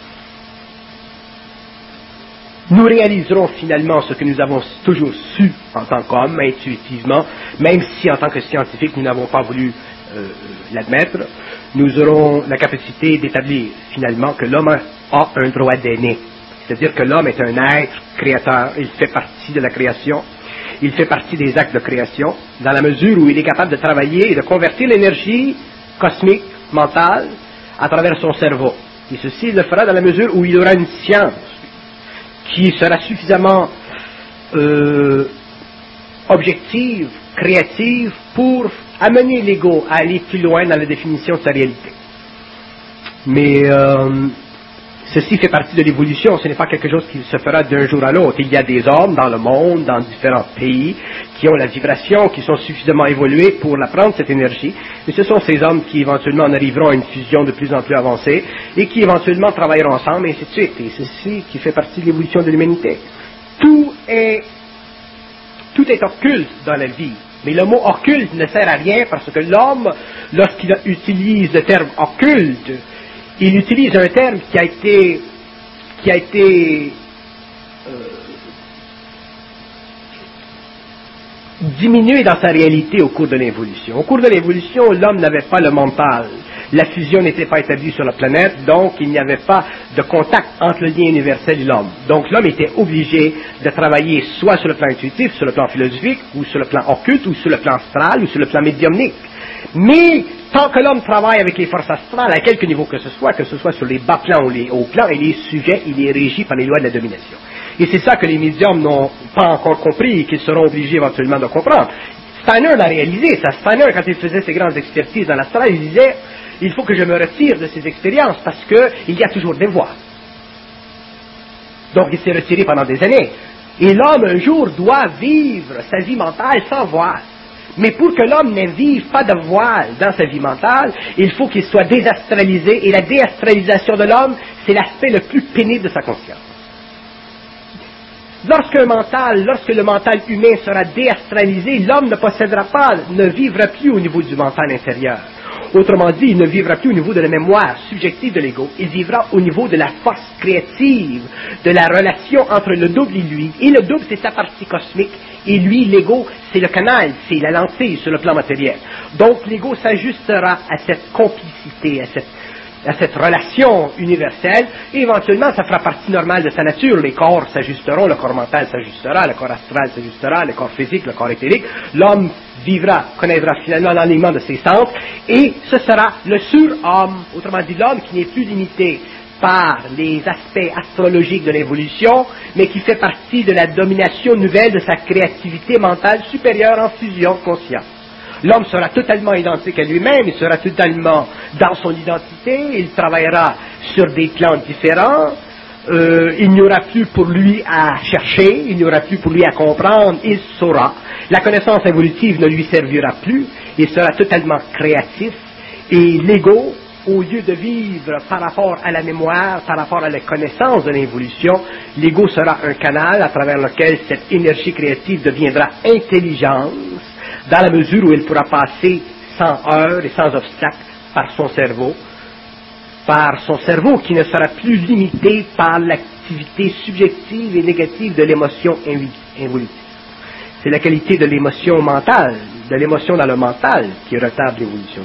nous réaliserons finalement ce que nous avons toujours su en tant qu'hommes, intuitivement, même si en tant que scientifiques nous n'avons pas voulu euh, l'admettre. Nous aurons la capacité d'établir finalement que l'homme a un droit d'aimer. C'est-à-dire que l'homme est un être créateur, il fait partie de la création, il fait partie des actes de création, dans la mesure où il est capable de travailler et de convertir l'énergie cosmique, mentale, à travers son cerveau. Et ceci, il le fera dans la mesure où il aura une science qui sera suffisamment euh, objective, créative, pour amener l'ego à aller plus loin dans la définition de sa réalité. Mais euh, ceci fait partie de l'évolution, ce n'est pas quelque chose qui se fera d'un jour à l'autre. Il y a des hommes dans le monde, dans différents pays, qui ont la vibration, qui sont suffisamment évolués pour la prendre, cette énergie. Et ce sont ces hommes qui éventuellement en arriveront à une fusion de plus en plus avancée, et qui éventuellement travailleront ensemble, et ainsi de suite. Et ceci qui fait partie de l'évolution de l'humanité. Tout est, tout est occulte dans la vie. Mais le mot occulte ne sert à rien parce que l'homme, lorsqu'il utilise le terme occulte, il utilise un terme qui a été, qui a été euh, diminué dans sa réalité au cours de l'évolution. Au cours de l'évolution, l'homme n'avait pas le mental. La fusion n'était pas établie sur la planète, donc il n'y avait pas de contact entre le lien universel et l'homme. Donc l'homme était obligé de travailler soit sur le plan intuitif, sur le plan philosophique, ou sur le plan occulte, ou sur le plan astral, ou sur le plan médiumnique. Mais tant que l'homme travaille avec les forces astrales, à quelque niveau que ce soit, que ce soit sur les bas plans ou les hauts plans, il est sujet, il est régi par les lois de la domination. Et c'est ça que les médiums n'ont pas encore compris et qu'ils seront obligés éventuellement de comprendre. Steiner l'a réalisé, ça. Steiner, quand il faisait ses grandes expertises dans l'astral, il disait, il faut que je me retire de ces expériences parce qu'il y a toujours des voix. Donc il s'est retiré pendant des années. Et l'homme, un jour, doit vivre sa vie mentale sans voile. Mais pour que l'homme ne vive pas de voile dans sa vie mentale, il faut qu'il soit désastralisé. Et la déastralisation de l'homme, c'est l'aspect le plus pénible de sa conscience. Lorsqu'un mental, lorsque le mental humain sera déastralisé, l'homme ne possédera pas, ne vivra plus au niveau du mental intérieur. Autrement dit, il ne vivra plus au niveau de la mémoire subjective de l'ego, il vivra au niveau de la force créative, de la relation entre le double et lui. Et le double, c'est sa partie cosmique, et lui, l'ego, c'est le canal, c'est la lentille sur le plan matériel. Donc, l'ego s'ajustera à cette complicité, à cette à cette relation universelle, et éventuellement, ça fera partie normale de sa nature. Les corps s'ajusteront, le corps mental s'ajustera, le corps astral s'ajustera, le corps physique, le corps éthérique. L'homme vivra, connaîtra finalement l'enlignement de ses centres, et ce sera le surhomme, autrement dit l'homme qui n'est plus limité par les aspects astrologiques de l'évolution, mais qui fait partie de la domination nouvelle de sa créativité mentale supérieure en fusion consciente. L'homme sera totalement identique à lui-même, il sera totalement dans son identité, il travaillera sur des plans différents, euh, il n'y aura plus pour lui à chercher, il n'y aura plus pour lui à comprendre, il saura. La connaissance évolutive ne lui servira plus, il sera totalement créatif, et l'ego, au lieu de vivre par rapport à la mémoire, par rapport à la connaissance de l'évolution, l'ego sera un canal à travers lequel cette énergie créative deviendra intelligence, dans la mesure où il pourra passer sans heurts et sans obstacles par son cerveau, par son cerveau qui ne sera plus limité par l'activité subjective et négative de l'émotion involutive. C'est la qualité de l'émotion mentale, de l'émotion dans le mental qui retarde l'évolution de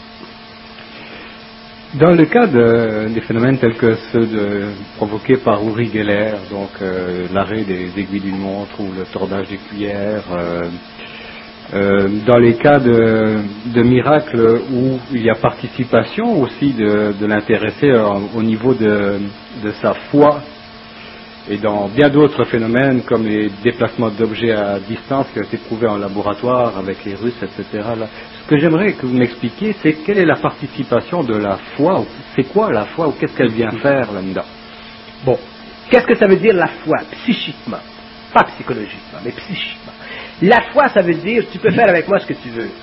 l'homme. Dans le cas de, des phénomènes tels que ceux de, provoqués par Uri Geller, donc euh, l'arrêt des aiguilles d'une montre ou le tordage des cuillères, euh, Euh, dans les cas de, de miracles où il y a participation aussi de, de l'intéressé au niveau de, de sa foi, et dans bien d'autres phénomènes comme les déplacements d'objets à distance qui ont été prouvés en laboratoire avec les Russes, et cetera. Là, ce que j'aimerais que vous m'expliquiez, c'est quelle est la participation de la foi, c'est quoi la foi, ou qu'est-ce qu'elle vient faire là-dedans? Bon, qu'est-ce que ça veut dire la foi, psychiquement? Pas psychologiquement, mais psychiquement. La foi, ça veut dire, tu peux faire avec moi ce que tu veux.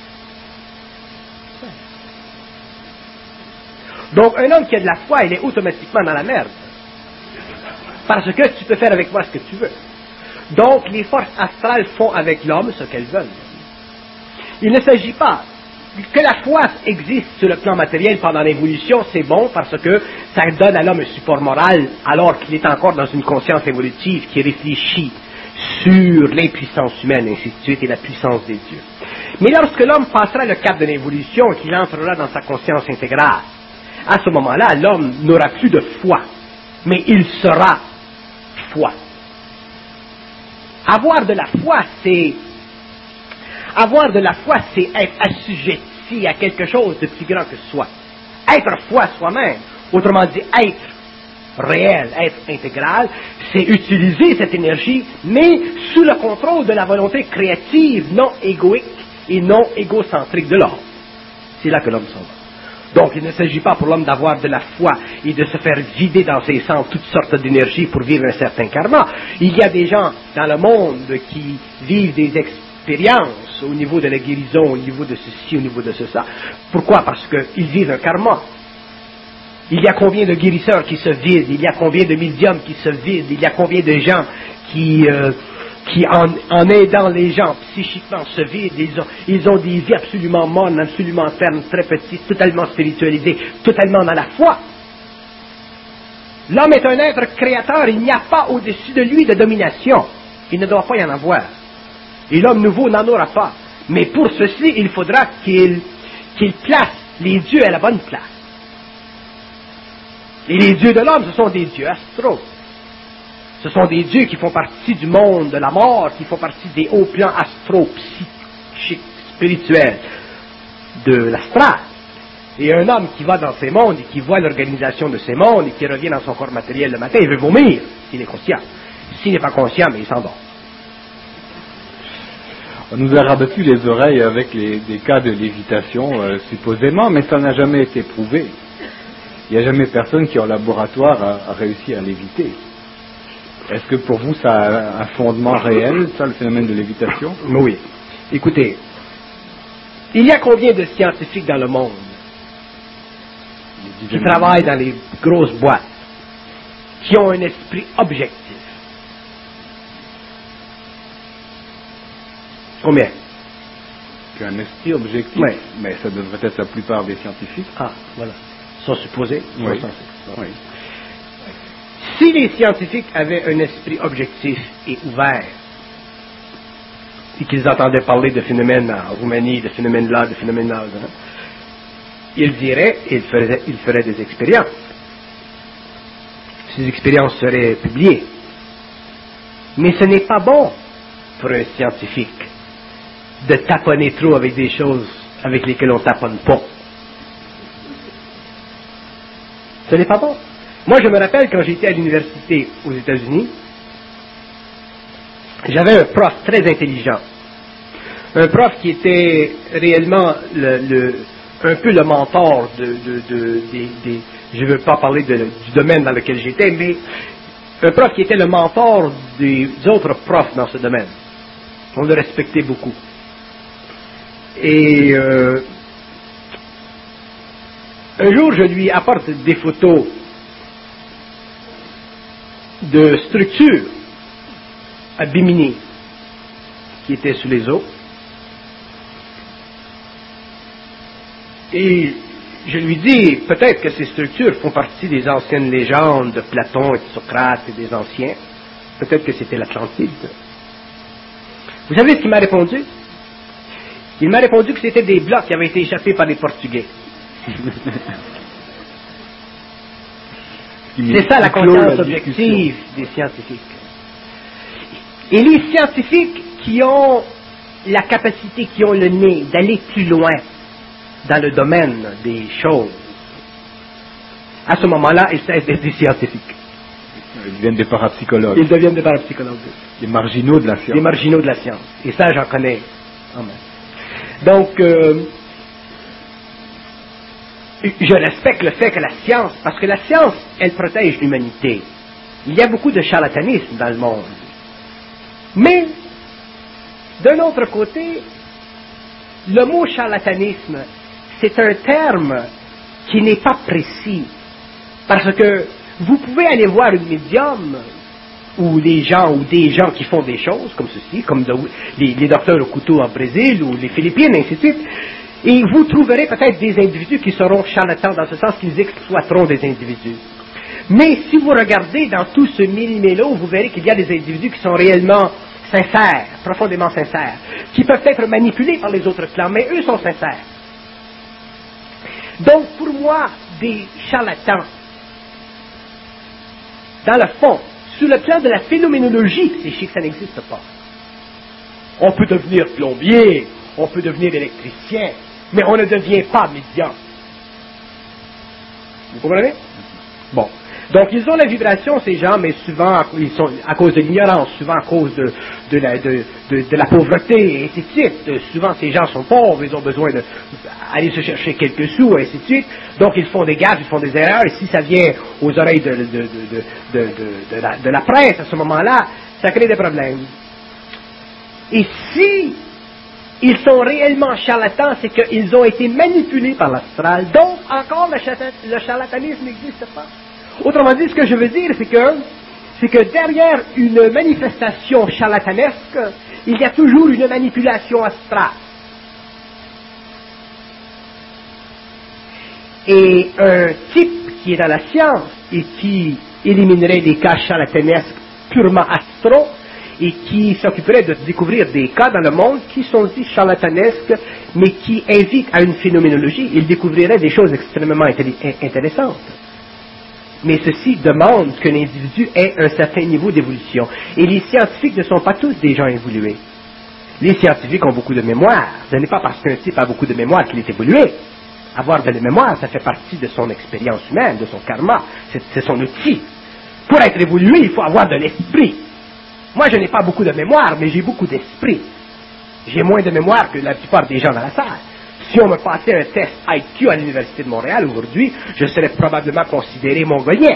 Donc, un homme qui a de la foi, il est automatiquement dans la merde. Parce que tu peux faire avec moi ce que tu veux. Donc, les forces astrales font avec l'homme ce qu'elles veulent. Il ne s'agit pas que la foi existe sur le plan matériel pendant l'évolution, c'est bon parce que ça donne à l'homme un support moral alors qu'il est encore dans une conscience évolutive qui réfléchit sur l'impuissance humaine, ainsi de suite, et la puissance des dieux. Mais lorsque l'homme passera le cap de l'évolution, qu'il entrera dans sa conscience intégrale, à ce moment-là, l'homme n'aura plus de foi, mais il sera foi. Avoir de la foi, c'est avoir de la foi, c'est être assujetti à quelque chose de plus grand que soi. Être foi soi-même, autrement dit, être réel, être intégral, c'est utiliser cette énergie, mais sous le contrôle de la volonté créative, non égoïque et non égocentrique de l'homme. C'est là que l'homme s'en va. Donc, il ne s'agit pas pour l'homme d'avoir de la foi et de se faire vider dans ses sens toutes sortes d'énergie pour vivre un certain karma. Il y a des gens dans le monde qui vivent des expériences au niveau de la guérison, au niveau de ceci, au niveau de cela. Pourquoi? Parce qu'ils vivent un karma. Il y a combien de guérisseurs qui se vident? Il y a combien de médiums qui se vident? Il y a combien de gens qui, euh, qui en, en aidant les gens psychiquement se vident? Ils ont, ils ont des vies absolument mornes, absolument fermes, très petites, totalement spiritualisées, totalement dans la foi. L'homme est un être créateur, il n'y a pas au-dessus de lui de domination. Il ne doit pas y en avoir. Et l'homme nouveau n'en aura pas. Mais pour ceci, il faudra qu'il, qu'il place les dieux à la bonne place. Et les dieux de l'homme, ce sont des dieux astraux. Ce sont des dieux qui font partie du monde de la mort, qui font partie des hauts plans astro, psychiques, spirituels de l'astral. Et un homme qui va dans ces mondes et qui voit l'organisation de ces mondes et qui revient dans son corps matériel le matin, il veut vomir s'il est conscient. S'il n'est pas conscient, mais il s'endort. On nous a rabattu les oreilles avec les, des cas de lévitation, euh, supposément, mais ça n'a jamais été prouvé. Il n'y a jamais personne qui, en laboratoire, a, a réussi à léviter. Est-ce que pour vous, ça a un fondement réel, ça, le phénomène de lévitation? Oui. Écoutez, il y a combien de scientifiques dans le monde qui travaillent dans les grosses boîtes, qui ont un esprit objectif? Combien? Qui ont un esprit objectif? Oui. Mais ça devrait être la plupart des scientifiques. Ah, voilà. Sont supposés? Oui. Sont censés. Oui. Si les scientifiques avaient un esprit objectif et ouvert, et qu'ils entendaient parler de phénomènes en Roumanie, de phénomènes là, de phénomènes là, hein, ils diraient, ils feraient, ils feraient des expériences. Ces expériences seraient publiées. Mais ce n'est pas bon pour un scientifique de taponner trop avec des choses avec lesquelles on ne taponne pas. Ce n'est pas bon. Moi, je me rappelle quand j'étais à l'université aux États-Unis, j'avais un prof très intelligent. Un prof qui était réellement le, le, un peu le mentor de, de, de, des, des, je ne veux pas parler de, du domaine dans lequel j'étais, mais un prof qui était le mentor des autres profs dans ce domaine. On le respectait beaucoup. Et euh, un jour, je lui apporte des photos de structures à Bimini qui étaient sous les eaux. Et je lui dis, peut-être que ces structures font partie des anciennes légendes de Platon et de Socrate et des anciens. Peut-être que c'était l'Atlantide. Vous savez ce qu'il m'a répondu? Il m'a répondu que c'était des blocs qui avaient été échappés par les Portugais. C'est ça la conscience objective des scientifiques. Et les scientifiques qui ont la capacité, qui ont le nez d'aller plus loin dans le domaine des choses, à ce moment-là, ils cessent d'être des scientifiques. Ils deviennent des parapsychologues. Ils deviennent des parapsychologues. Des marginaux de la science. Des marginaux de la science. Et ça, j'en connais. Amen. Donc, euh, je respecte le fait que la science, parce que la science, elle protège l'humanité. Il y a beaucoup de charlatanisme dans le monde. Mais, d'un autre côté, le mot charlatanisme, c'est un terme qui n'est pas précis. Parce que vous pouvez aller voir une médium, ou les gens, ou des gens qui font des choses comme ceci, comme de, les, les docteurs au couteau en Brésil, ou les Philippines, ainsi de suite, et vous trouverez peut-être des individus qui seront charlatans dans ce sens qu'ils exploiteront des individus. Mais si vous regardez dans tout ce millimélo, vous verrez qu'il y a des individus qui sont réellement sincères, profondément sincères, qui peuvent être manipulés par les autres clans, mais eux sont sincères. Donc, pour moi, des charlatans, dans le fond, sur le plan de la phénoménologie psychique, ça n'existe pas. On peut devenir plombier, on peut devenir électricien, mais on ne devient pas médium. Vous comprenez? Bon. Donc, ils ont la vibration, ces gens, mais souvent, ils sont à cause de l'ignorance, souvent à cause de, de, la, de, de, de la pauvreté, et ainsi de suite. Souvent, ces gens sont pauvres, ils ont besoin d'aller se chercher quelques sous, et ainsi de suite. Donc, ils font des gaffes, ils font des erreurs, et si ça vient aux oreilles de, de, de, de, de, de, de, la, de la presse à ce moment-là, ça crée des problèmes. Et si ils sont réellement charlatans, c'est qu'ils ont été manipulés par l'astral. Donc, encore, le, charlatan, le charlatanisme n'existe pas. Autrement dit, ce que je veux dire, c'est que, c'est que derrière une manifestation charlatanesque, il y a toujours une manipulation astrale. Et un type qui est dans la science et qui éliminerait des cas charlatanesques purement astraux, et qui s'occuperait de découvrir des cas dans le monde qui sont dits charlatanesques, mais qui invitent à une phénoménologie, il découvrirait des choses extrêmement intéressantes. Mais ceci demande qu'un individu ait un certain niveau d'évolution. Et les scientifiques ne sont pas tous des gens évolués. Les scientifiques ont beaucoup de mémoire. Ce n'est pas parce qu'un type a beaucoup de mémoire qu'il est évolué. Avoir de la mémoire, ça fait partie de son expérience humaine, de son karma. C'est, c'est son outil. Pour être évolué, il faut avoir de l'esprit. Moi, je n'ai pas beaucoup de mémoire, mais j'ai beaucoup d'esprit. J'ai moins de mémoire que la plupart des gens dans la salle. Si on me passait un test I Q à l'Université de Montréal aujourd'hui, je serais probablement considéré mongolien.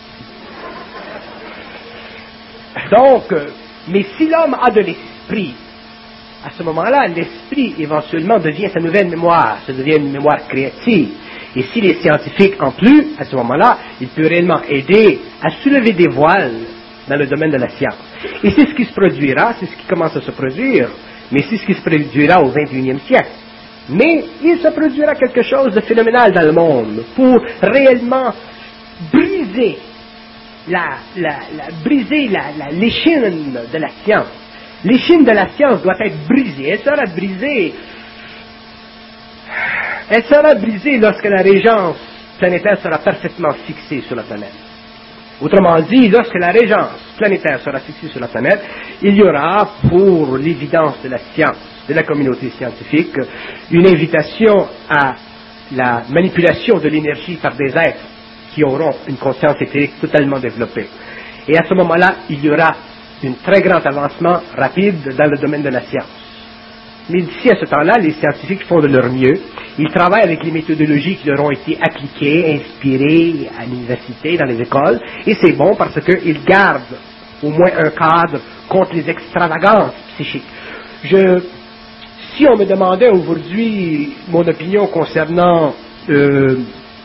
Donc, euh, mais si l'homme a de l'esprit, à ce moment-là, l'esprit éventuellement devient sa nouvelle mémoire, ça devient une mémoire créative. Et si les scientifiques en plus, à ce moment-là, il peut réellement aider à soulever des voiles dans le domaine de la science. Et c'est ce qui se produira, c'est ce qui commence à se produire, mais c'est ce qui se produira au vingt et unième siècle. Mais il se produira quelque chose de phénoménal dans le monde pour réellement briser la, la, la, briser la, la, l'échine de la science. L'échine de la science doit être brisée. Elle sera brisée. Elle sera brisée lorsque la régence planétaire sera parfaitement fixée sur la planète. Autrement dit, lorsque la régence planétaire sera fixée sur la planète, il y aura, pour l'évidence de la science, de la communauté scientifique, une invitation à la manipulation de l'énergie par des êtres qui auront une conscience éthérique totalement développée. Et à ce moment-là, il y aura un très grand avancement rapide dans le domaine de la science. Mais d'ici à ce temps-là, les scientifiques font de leur mieux. Ils travaillent avec les méthodologies qui leur ont été appliquées, inspirées à l'université, dans les écoles, et c'est bon parce qu'ils gardent au moins un cadre contre les extravagances psychiques. Je, si on me demandait aujourd'hui mon opinion concernant euh,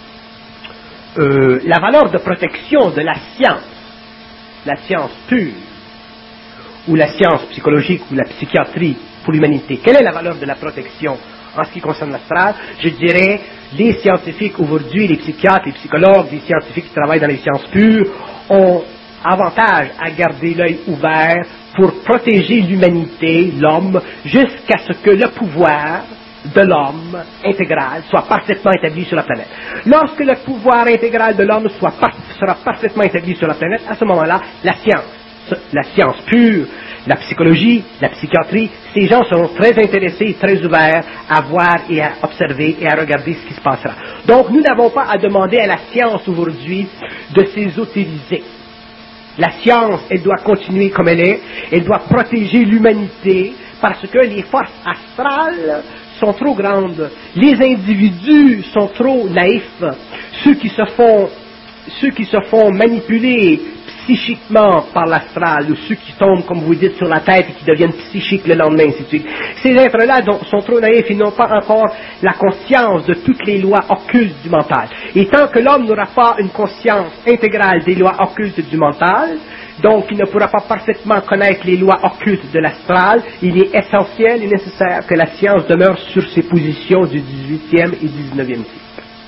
euh, la valeur de protection de la science, la science pure, ou la science psychologique, ou la psychiatrie pour l'humanité, quelle est la valeur de la protection en ce qui concerne l'astral? Je dirais, les scientifiques aujourd'hui, les psychiatres, les psychologues, les scientifiques qui travaillent dans les sciences pures, ont avantage à garder l'œil ouvert pour protéger l'humanité, l'homme, jusqu'à ce que le pouvoir de l'homme intégral soit parfaitement établi sur la planète. Lorsque le pouvoir intégral de l'homme soit par, sera parfaitement établi sur la planète, à ce moment-là, la science, la science pure, la psychologie, la psychiatrie, ces gens seront très intéressés, très ouverts à voir et à observer et à regarder ce qui se passera. Donc, nous n'avons pas à demander à la science aujourd'hui de s'ésotériser. La science, elle doit continuer comme elle est, elle doit protéger l'humanité parce que les forces astrales sont trop grandes, les individus sont trop naïfs, ceux qui se font, ceux qui se font manipuler psychiquement par l'astral, ou ceux qui tombent, comme vous dites, sur la tête et qui deviennent psychiques le lendemain, ainsi de suite. Ces êtres-là sont trop naïfs, ils n'ont pas encore la conscience de toutes les lois occultes du mental. Et tant que l'homme n'aura pas une conscience intégrale des lois occultes du mental, donc il ne pourra pas parfaitement connaître les lois occultes de l'astral, il est essentiel et nécessaire que la science demeure sur ses positions du dix-huitième et dix-neuvième siècle.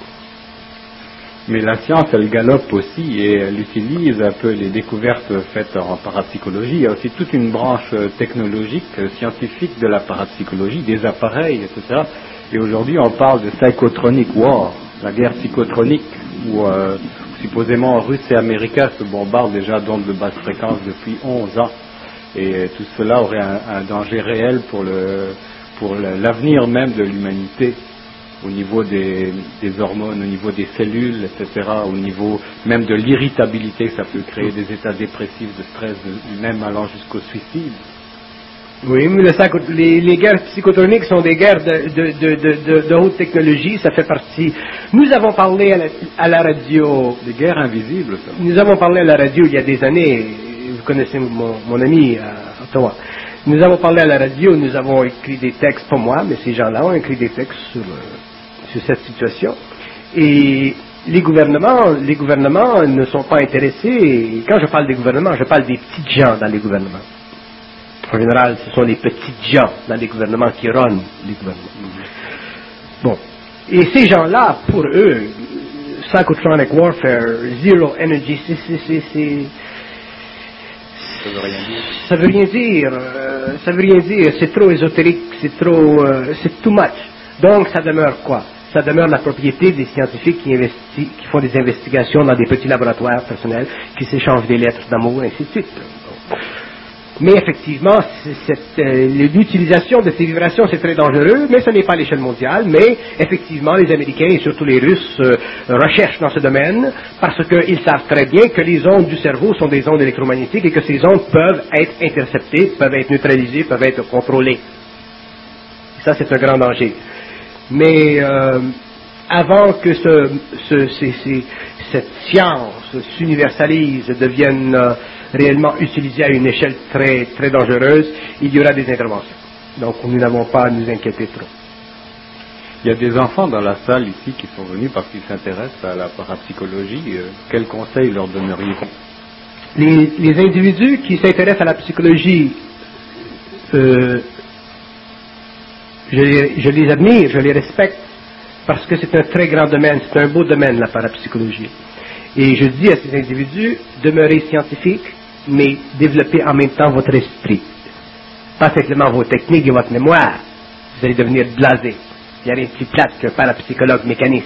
Mais la science, elle galope aussi et elle utilise un peu les découvertes faites en parapsychologie. Il y a aussi toute une branche technologique, scientifique de la parapsychologie, des appareils, et cetera. Et aujourd'hui, on parle de psychotronic war, la guerre psychotronique, où euh, supposément Russes et Américains se bombardent déjà d'ondes de basse fréquence depuis onze ans. Et tout cela aurait un, un danger réel pour, le, pour l'avenir même de l'humanité, au niveau des, des hormones, au niveau des cellules, et cetera, au niveau même de l'irritabilité, ça peut créer des états dépressifs, de stress, de, même allant jusqu'au suicide. Oui, mais le, les, les guerres psychotroniques sont des guerres de, de, de, de, de, de haute technologie, ça fait partie. Nous avons parlé à la, à la radio... Des guerres invisibles, ça. Nous avons parlé à la radio il y a des années, vous connaissez mon, mon ami à Ottawa. Nous avons parlé à la radio, nous avons écrit des textes, pas moi, mais ces gens-là ont écrit des textes sur... Euh, sur cette situation. Et les gouvernements, les gouvernements ne sont pas intéressés, et quand je parle des gouvernements, je parle des petits gens dans les gouvernements. En général, ce sont les petits gens dans les gouvernements qui runnent les gouvernements. Bon. Et ces gens-là, pour eux, psychotronic warfare, zero energy, c'est, c'est, c'est, c'est, ça veut rien dire. Ça veut rien dire, euh, ça veut rien dire, c'est trop ésotérique, c'est trop, euh, c'est too much. Donc ça demeure quoi? Ça demeure la propriété des scientifiques qui, investi- qui font des investigations dans des petits laboratoires personnels, qui s'échangent des lettres d'amour, ainsi de suite. Donc, mais effectivement, cette, euh, l'utilisation de ces vibrations, c'est très dangereux, mais ce n'est pas à l'échelle mondiale. Mais effectivement, les Américains et surtout les Russes euh, recherchent dans ce domaine parce qu'ils savent très bien que les ondes du cerveau sont des ondes électromagnétiques et que ces ondes peuvent être interceptées, peuvent être neutralisées, peuvent être contrôlées. Ça, c'est un grand danger. Mais euh, avant que ce, ce, ces, ces, cette science s'universalise, devienne euh, réellement utilisée à une échelle très, très dangereuse, il y aura des interventions. Donc nous n'avons pas à nous inquiéter trop. Il y a des enfants dans la salle ici qui sont venus parce qu'ils s'intéressent à la parapsychologie. Euh, quel conseil leur donneriez-vous? Les, les individus qui s'intéressent à la psychologie, euh, je, les, je les admire, je les respecte, parce que c'est un très grand domaine, c'est un beau domaine, la parapsychologie. Et je dis à ces individus, demeurez scientifiques, mais développez en même temps votre esprit. Pas simplement vos techniques et votre mémoire. Vous allez devenir blasé. Il n'y a rien de plus plate qu'un parapsychologue mécaniste.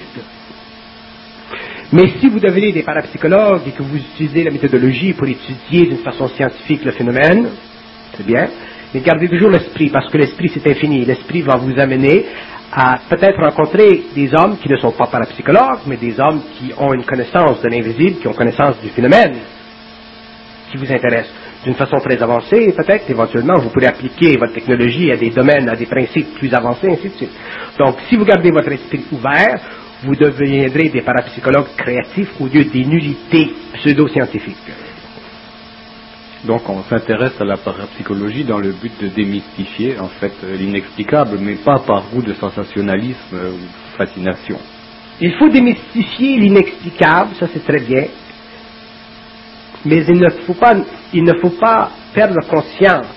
Mais si vous devenez des parapsychologues et que vous utilisez la méthodologie pour étudier d'une façon scientifique le phénomène, c'est bien, mais gardez toujours l'esprit, parce que l'esprit c'est infini. L'esprit va vous amener à peut-être rencontrer des hommes qui ne sont pas parapsychologues, mais des hommes qui ont une connaissance de l'invisible, qui ont connaissance du phénomène qui vous intéresse d'une façon très avancée, et peut-être éventuellement vous pourrez appliquer votre technologie à des domaines, à des principes plus avancés, ainsi de suite. Donc si vous gardez votre esprit ouvert, vous deviendrez des parapsychologues créatifs au lieu des nullités pseudo-scientifiques. Donc on s'intéresse à la parapsychologie dans le but de démystifier en fait l'inexplicable, mais pas par goût de sensationnalisme ou fascination. Il faut démystifier l'inexplicable, ça c'est très bien, mais il ne faut pas, il ne faut pas perdre conscience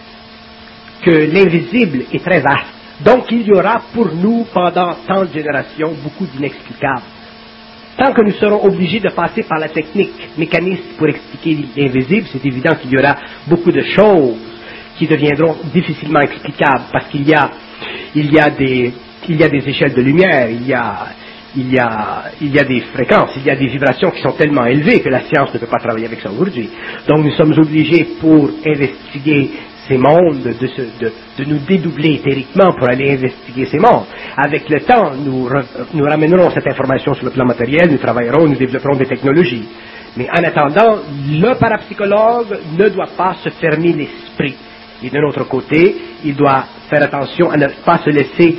que l'invisible est très vaste. Donc il y aura pour nous, pendant tant de générations, beaucoup d'inexplicables. Tant que nous serons obligés de passer par la technique mécaniste pour expliquer l'invisible, c'est évident qu'il y aura beaucoup de choses qui deviendront difficilement explicables, parce qu'il y a, il y a des, il y a des échelles de lumière, il y a, il y a, il y a des fréquences, il y a des vibrations qui sont tellement élevées que la science ne peut pas travailler avec ça aujourd'hui. Donc nous sommes obligés, pour investiguer ces mondes, de, se, de, de nous dédoubler éthériquement pour aller investiguer ces mondes. Avec le temps, nous, re, nous ramènerons cette information sur le plan matériel, nous travaillerons, nous développerons des technologies. Mais en attendant, le parapsychologue ne doit pas se fermer l'esprit. Et d'un autre côté, il doit faire attention à ne pas se laisser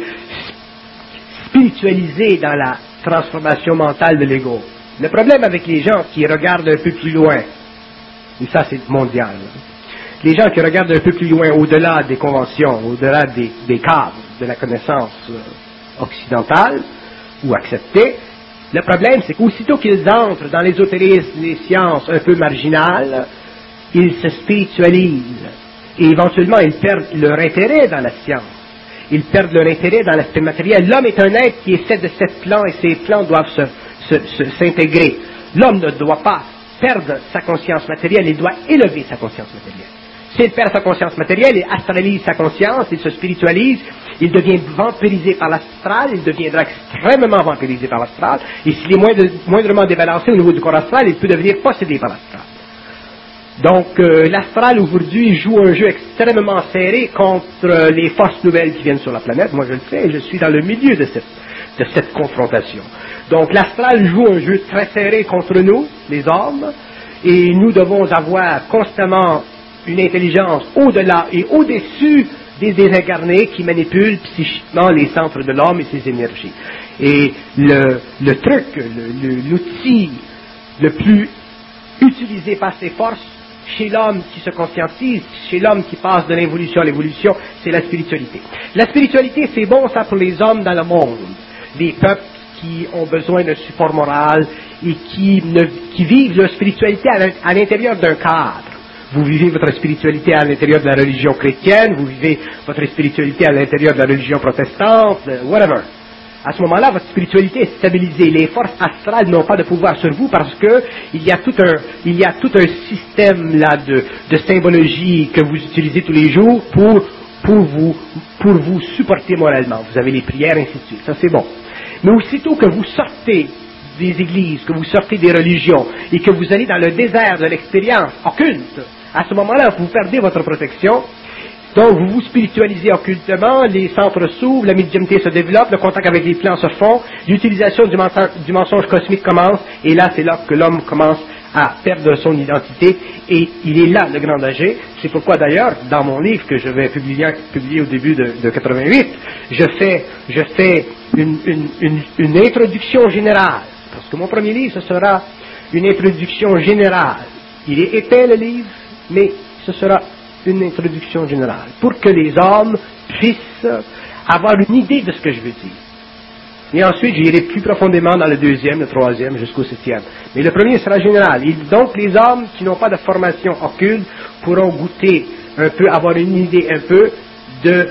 spiritualiser dans la transformation mentale de l'ego. Le problème avec les gens qui regardent un peu plus loin, et ça c'est mondial, les gens qui regardent un peu plus loin, au-delà des conventions, au-delà des, des cadres de la connaissance occidentale ou acceptée, le problème c'est qu'aussitôt qu'ils entrent dans l'ésotérisme, les sciences un peu marginales, ils se spiritualisent et éventuellement ils perdent leur intérêt dans la science. Ils perdent leur intérêt dans l'aspect matériel. L'homme est un être qui essaie de sept plans et ces plans doivent se, se, se, s'intégrer. L'homme ne doit pas perdre sa conscience matérielle, il doit élever sa conscience matérielle. S'il perd sa conscience matérielle, il astralise sa conscience, il se spiritualise, il devient vampirisé par l'astral, il deviendra extrêmement vampirisé par l'astral, et s'il est moindre, moindrement débalancé au niveau du corps astral, il peut devenir possédé par l'astral. Donc euh, l'astral aujourd'hui joue un jeu extrêmement serré contre les forces nouvelles qui viennent sur la planète. Moi je le sais, je suis dans le milieu de cette, de cette confrontation. Donc l'astral joue un jeu très serré contre nous, les hommes, et nous devons avoir constamment une intelligence au-delà et au-dessus des désincarnés qui manipulent psychiquement les centres de l'homme et ses énergies. Et le, le truc, le, le, l'outil le plus utilisé par ces forces chez l'homme qui se conscientise, chez l'homme qui passe de l'involution à l'évolution, c'est la spiritualité. La spiritualité, c'est bon ça pour les hommes dans le monde, les peuples qui ont besoin d'un support moral et qui, ne, qui vivent leur spiritualité à l'intérieur d'un cadre. Vous vivez votre spiritualité à l'intérieur de la religion chrétienne, vous vivez votre spiritualité à l'intérieur de la religion protestante, whatever. À ce moment-là, votre spiritualité est stabilisée. Les forces astrales n'ont pas de pouvoir sur vous parce que il y a tout un, il y a tout un système là de, de symbologie que vous utilisez tous les jours pour, pour vous, pour vous supporter moralement. Vous avez les prières, ainsi de suite. Ça, c'est bon. Mais aussitôt que vous sortez des églises, que vous sortez des religions et que vous allez dans le désert de l'expérience occulte, à ce moment-là, vous perdez votre protection. Donc, vous vous spiritualisez occultement, les centres s'ouvrent, la médiumnité se développe, le contact avec les plans se font, l'utilisation du, mensonge, du mensonge cosmique commence, et là, c'est là que l'homme commence à perdre son identité, et il est là le grand danger. C'est pourquoi, d'ailleurs, dans mon livre que je vais publier, publier au début de, de quatre-vingt-huit, je fais, je fais une, une, une, une introduction générale, parce que mon premier livre, ce sera une introduction générale. Il est épais, le livre, mais ce sera une introduction générale, pour que les hommes puissent avoir une idée de ce que je veux dire. Et ensuite, j'irai plus profondément dans le deuxième, le troisième, jusqu'au septième. Mais le premier sera général. Et donc, les hommes qui n'ont pas de formation occulte pourront goûter un peu, avoir une idée un peu de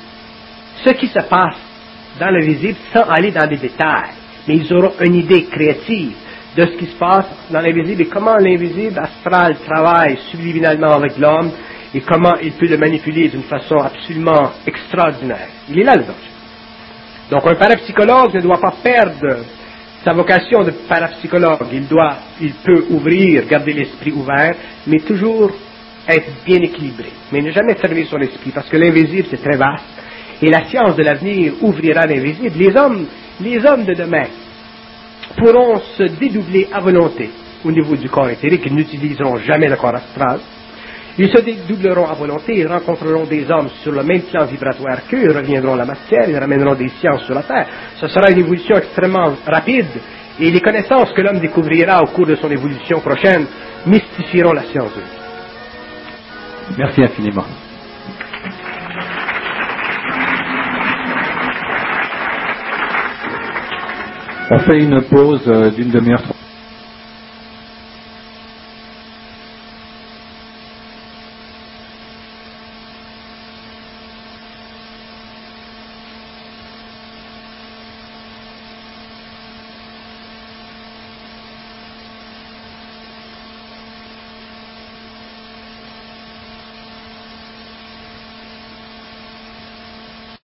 ce qui se passe dans le visible sans aller dans des détails. Mais ils auront une idée créative de ce qui se passe dans l'invisible et comment l'invisible astral travaille subliminalement avec l'homme et comment il peut le manipuler d'une façon absolument extraordinaire. Il est là le danger. Donc un parapsychologue ne doit pas perdre sa vocation de parapsychologue. Il doit, il peut ouvrir, garder l'esprit ouvert, mais toujours être bien équilibré. Mais ne jamais fermer son esprit, parce que l'invisible c'est très vaste. Et la science de l'avenir ouvrira l'invisible. Les hommes, les hommes de demain pourront se dédoubler à volonté au niveau du corps éthérique. Ils n'utiliseront jamais le corps astral. Ils se dédoubleront à volonté, ils rencontreront des hommes sur le même plan vibratoire qu'eux, ils reviendront à la matière, ils ramèneront des sciences sur la Terre. Ce sera une évolution extrêmement rapide, et les connaissances que l'homme découvrira au cours de son évolution prochaine mystifieront la science de lui. Merci infiniment. On fait une pause d'une demi-heure.